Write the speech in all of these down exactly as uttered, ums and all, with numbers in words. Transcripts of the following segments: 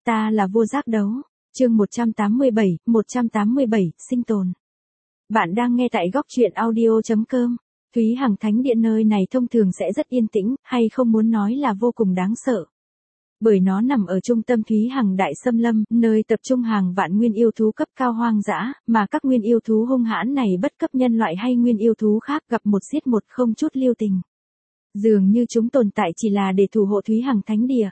Ta là vua giác đấu. Chương một trăm tám mươi bảy, một trăm tám mươi bảy, sinh tồn. Bạn đang nghe tại góc truyện audio chấm com. Thúy Hằng Thánh Địa nơi này thông thường sẽ rất yên tĩnh, hay không muốn nói là vô cùng đáng sợ. Bởi nó nằm ở trung tâm Thúy Hằng Đại Xâm Lâm, nơi tập trung hàng vạn nguyên yêu thú cấp cao hoang dã, mà các nguyên yêu thú hung hãn này bất cấp nhân loại hay nguyên yêu thú khác gặp một giết một không chút lưu tình. Dường như chúng tồn tại chỉ là để thủ hộ Thúy Hằng Thánh Địa.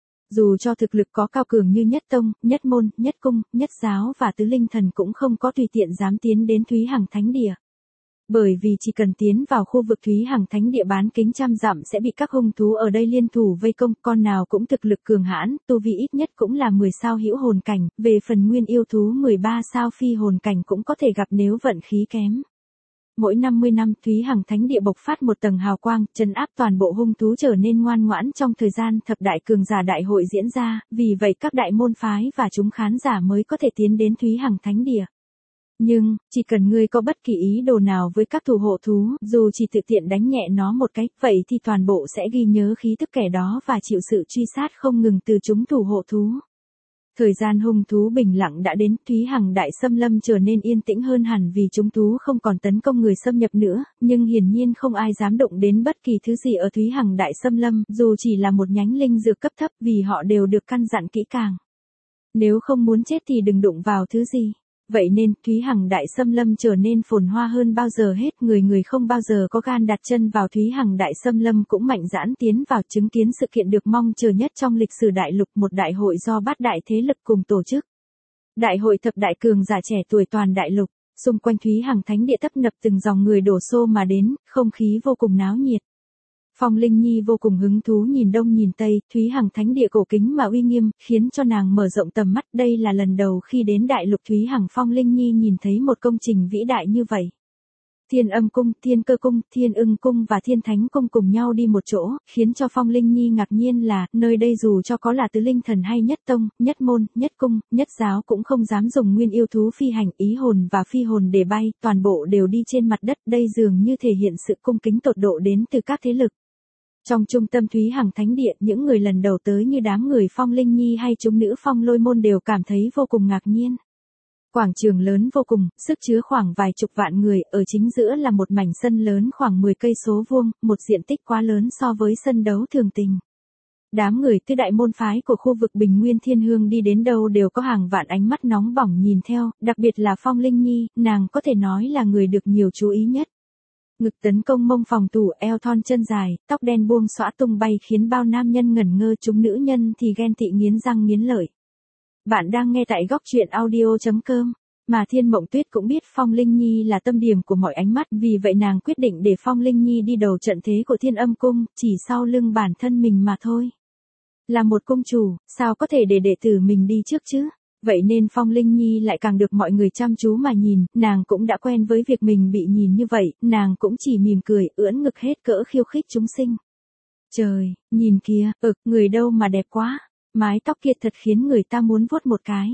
Dù cho thực lực có cao cường như nhất tông, nhất môn, nhất cung, nhất giáo và tứ linh thần cũng không có tùy tiện dám tiến đến Thúy Hằng Thánh Địa. Bởi vì chỉ cần tiến vào khu vực Thúy Hằng Thánh Địa bán kính trăm dặm sẽ bị các hung thú ở đây liên thủ vây công, con nào cũng thực lực cường hãn, tu vi ít nhất cũng là mười sao hữu hồn cảnh, về phần nguyên yêu thú mười ba sao phi hồn cảnh cũng có thể gặp nếu vận khí kém. Mỗi năm mươi năm, Thúy Hằng Thánh Địa bộc phát một tầng hào quang, trấn áp toàn bộ hung thú trở nên ngoan ngoãn trong thời gian thập đại cường giả đại hội diễn ra, vì vậy các đại môn phái và chúng khán giả mới có thể tiến đến Thúy Hằng Thánh Địa. Nhưng, chỉ cần ngươi có bất kỳ ý đồ nào với các thủ hộ thú, dù chỉ tự tiện đánh nhẹ nó một cái, vậy thì toàn bộ sẽ ghi nhớ khí tức kẻ đó và chịu sự truy sát không ngừng từ chúng thủ hộ thú. Thời gian hung thú bình lặng đã đến, Thúy Hằng Đại Xâm Lâm trở nên yên tĩnh hơn hẳn vì chúng thú không còn tấn công người xâm nhập nữa, nhưng hiển nhiên không ai dám động đến bất kỳ thứ gì ở Thúy Hằng Đại Xâm Lâm, dù chỉ là một nhánh linh dược cấp thấp vì họ đều được căn dặn kỹ càng. Nếu không muốn chết thì đừng đụng vào thứ gì. Vậy nên, Thúy Hằng Đại Xâm Lâm trở nên phồn hoa hơn bao giờ hết, người người không bao giờ có gan đặt chân vào Thúy Hằng Đại Xâm Lâm cũng mạnh dạn tiến vào chứng kiến sự kiện được mong chờ nhất trong lịch sử đại lục, một đại hội do bát đại thế lực cùng tổ chức. Đại hội thập đại cường giả trẻ tuổi toàn đại lục, xung quanh Thúy Hằng Thánh Địa tấp nập từng dòng người đổ xô mà đến, không khí vô cùng náo nhiệt. Phong Linh Nhi vô cùng hứng thú nhìn đông nhìn tây, Thúy Hằng Thánh Địa cổ kính mà uy nghiêm, khiến cho nàng mở rộng tầm mắt, đây là lần đầu khi đến đại lục Thúy Hằng Phong Linh Nhi nhìn thấy một công trình vĩ đại như vậy. Thiên Âm Cung, Thiên Cơ Cung, Thiên Ưng Cung và Thiên Thánh Cung cùng nhau đi một chỗ, khiến cho Phong Linh Nhi ngạc nhiên là, nơi đây dù cho có là tứ linh thần hay nhất tông, nhất môn, nhất cung, nhất giáo cũng không dám dùng nguyên yêu thú phi hành, ý hồn và phi hồn để bay, toàn bộ đều đi trên mặt đất, đây dường như thể hiện sự cung kính tột độ đến từ các thế lực. Trong trung tâm Thúy Hằng Thánh Địa, những người lần đầu tới như đám người Phong Linh Nhi hay chúng nữ Phong Lôi Môn đều cảm thấy vô cùng ngạc nhiên. Quảng trường lớn vô cùng, sức chứa khoảng vài chục vạn người, ở chính giữa là một mảnh sân lớn khoảng mười cây số vuông, một diện tích quá lớn so với sân đấu thường tình. Đám người tứ đại môn phái của khu vực Bình Nguyên Thiên Hương đi đến đâu đều có hàng vạn ánh mắt nóng bỏng nhìn theo, đặc biệt là Phong Linh Nhi, nàng có thể nói là người được nhiều chú ý nhất. Ngực tấn công mông phòng thủ, eo thon chân dài, tóc đen buông xõa tung bay khiến bao nam nhân ngẩn ngơ, chúng nữ nhân thì ghen tị nghiến răng nghiến lợi. Bạn đang nghe tại góc truyện audio chấm com, mà Thiên Mộng Tuyết cũng biết Phong Linh Nhi là tâm điểm của mọi ánh mắt, vì vậy nàng quyết định để Phong Linh Nhi đi đầu trận thế của Thiên Âm Cung, chỉ sau lưng bản thân mình mà thôi. Là một cung chủ, sao có thể để đệ tử mình đi trước chứ? Vậy nên Phong Linh Nhi lại càng được mọi người chăm chú mà nhìn, nàng cũng đã quen với việc mình bị nhìn như vậy, nàng cũng chỉ mỉm cười, ưỡn ngực hết cỡ khiêu khích chúng sinh. Trời, nhìn kìa, ực, người đâu mà đẹp quá, mái tóc kia thật khiến người ta muốn vuốt một cái.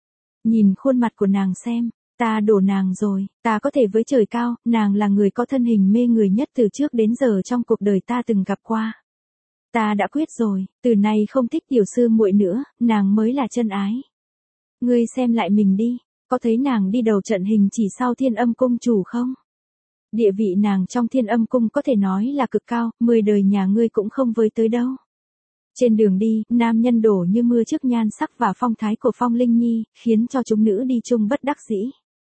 Nhìn khuôn mặt của nàng xem, ta đổ nàng rồi, ta có thể với trời cao, nàng là người có thân hình mê người nhất từ trước đến giờ trong cuộc đời ta từng gặp qua. Ta đã quyết rồi, từ nay không thích tiểu sư muội nữa, nàng mới là chân ái. Ngươi xem lại mình đi, có thấy nàng đi đầu trận hình chỉ sau Thiên Âm Cung chủ không? Địa vị nàng trong Thiên Âm Cung có thể nói là cực cao, mười đời nhà ngươi cũng không với tới đâu. Trên đường đi, nam nhân đổ như mưa trước nhan sắc và phong thái của Phong Linh Nhi, khiến cho chúng nữ đi chung bất đắc dĩ.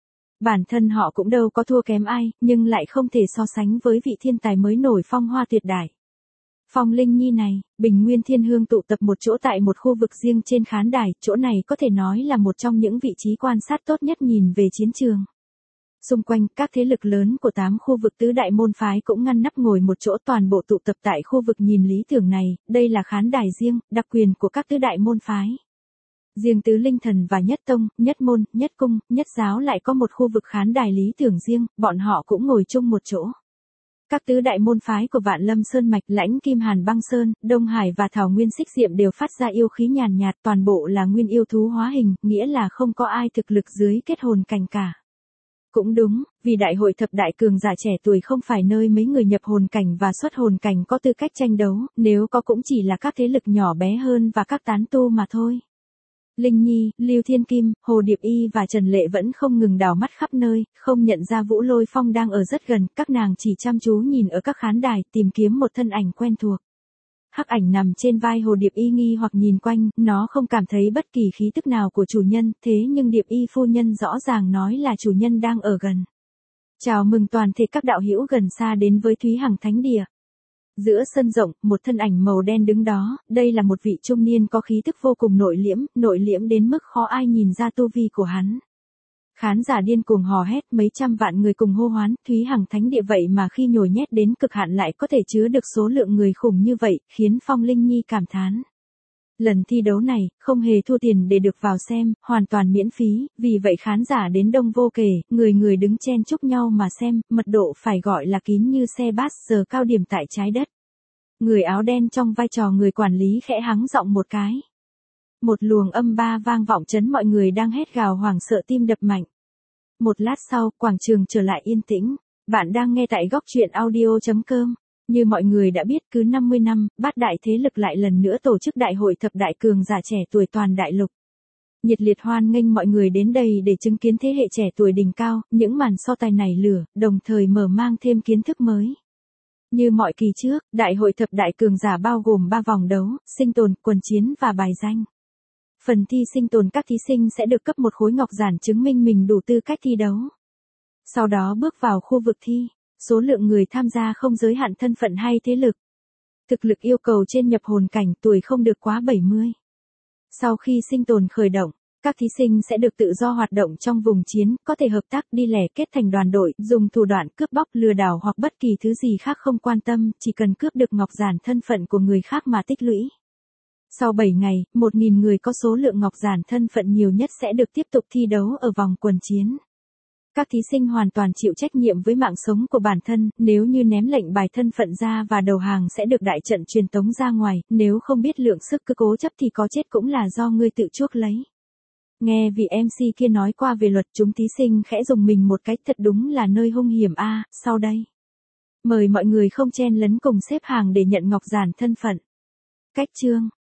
Bản thân họ cũng đâu có thua kém ai, nhưng lại không thể so sánh với vị thiên tài mới nổi phong hoa tuyệt đại. Phong Linh Nhi này, Bình Nguyên Thiên Hương tụ tập một chỗ tại một khu vực riêng trên khán đài, chỗ này có thể nói là một trong những vị trí quan sát tốt nhất nhìn về chiến trường. Xung quanh, các thế lực lớn của tám khu vực tứ đại môn phái cũng ngăn nắp ngồi một chỗ, toàn bộ tụ tập tại khu vực nhìn lý tưởng này, đây là khán đài riêng, đặc quyền của các tứ đại môn phái. Riêng tứ linh thần và nhất tông, nhất môn, nhất cung, nhất giáo lại có một khu vực khán đài lý tưởng riêng, bọn họ cũng ngồi chung một chỗ. Các tứ đại môn phái của Vạn Lâm Sơn Mạch, Lãnh Kim Hàn Băng Sơn, Đông Hải và Thảo Nguyên Xích Diệm đều phát ra yêu khí nhàn nhạt, toàn bộ là nguyên yêu thú hóa hình, nghĩa là không có ai thực lực dưới kết hồn cảnh cả. Cũng đúng, vì đại hội thập đại cường giả trẻ tuổi không phải nơi mấy người nhập hồn cảnh và xuất hồn cảnh có tư cách tranh đấu, nếu có cũng chỉ là các thế lực nhỏ bé hơn và các tán tu mà thôi. Linh Nhi, Lưu Thiên Kim, Hồ Điệp Y và Trần Lệ vẫn không ngừng đảo mắt khắp nơi, không nhận ra Vũ Lôi Phong đang ở rất gần, các nàng chỉ chăm chú nhìn ở các khán đài, tìm kiếm một thân ảnh quen thuộc. Hắc ảnh nằm trên vai Hồ Điệp Y nghi hoặc nhìn quanh, nó không cảm thấy bất kỳ khí tức nào của chủ nhân, thế nhưng Điệp Y phu nhân rõ ràng nói là chủ nhân đang ở gần. Chào mừng toàn thể các đạo hữu gần xa đến với Thúy Hằng Thánh Địa. Giữa sân rộng, một thân ảnh màu đen đứng đó, đây là một vị trung niên có khí tức vô cùng nội liễm, nội liễm đến mức khó ai nhìn ra tu vi của hắn. Khán giả điên cuồng hò hét, mấy trăm vạn người cùng hô hoán, Thúy Hằng Thánh Địa vậy mà khi nhồi nhét đến cực hạn lại có thể chứa được số lượng người khủng như vậy, khiến Phong Linh Nhi cảm thán. Lần thi đấu này, không hề thua tiền để được vào xem, hoàn toàn miễn phí, vì vậy khán giả đến đông vô kể, người người đứng chen chúc nhau mà xem, mật độ phải gọi là kín như xe bus giờ cao điểm tại trái đất. Người áo đen trong vai trò người quản lý khẽ hắng giọng một cái. Một luồng âm ba vang vọng chấn mọi người đang hét gào hoảng sợ tim đập mạnh. Một lát sau, quảng trường trở lại yên tĩnh. Bạn đang nghe tại góc truyện audio chấm com. Như mọi người đã biết, cứ năm mươi năm, bát đại thế lực lại lần nữa tổ chức đại hội thập đại cường giả trẻ tuổi toàn đại lục. Nhiệt liệt hoan nghênh mọi người đến đây để chứng kiến thế hệ trẻ tuổi đỉnh cao, những màn so tài nảy lửa, đồng thời mở mang thêm kiến thức mới. Như mọi kỳ trước, đại hội thập đại cường giả bao gồm ba vòng đấu, sinh tồn, quần chiến và bài danh. Phần thi sinh tồn các thí sinh sẽ được cấp một khối ngọc giản chứng minh mình đủ tư cách thi đấu. Sau đó bước vào khu vực thi. Số lượng người tham gia không giới hạn thân phận hay thế lực. Thực lực yêu cầu trên nhập hồn cảnh, tuổi không được quá bảy mươi. Sau khi sinh tồn khởi động, các thí sinh sẽ được tự do hoạt động trong vùng chiến, có thể hợp tác đi lẻ kết thành đoàn đội, dùng thủ đoạn cướp bóc lừa đảo hoặc bất kỳ thứ gì khác không quan tâm, chỉ cần cướp được ngọc giản thân phận của người khác mà tích lũy. Sau bảy ngày, một nghìn người có số lượng ngọc giản thân phận nhiều nhất sẽ được tiếp tục thi đấu ở vòng quần chiến. Các thí sinh hoàn toàn chịu trách nhiệm với mạng sống của bản thân, nếu như ném lệnh bài thân phận ra và đầu hàng sẽ được đại trận truyền tống ra ngoài, nếu không biết lượng sức cứ cố chấp thì có chết cũng là do ngươi tự chuốc lấy. Nghe vị em xê kia nói qua về luật, chúng thí sinh khẽ dùng mình một cái, thật đúng là nơi hung hiểm a. À, sau đây, mời mọi người không chen lấn cùng xếp hàng để nhận ngọc giản thân phận. Cách chương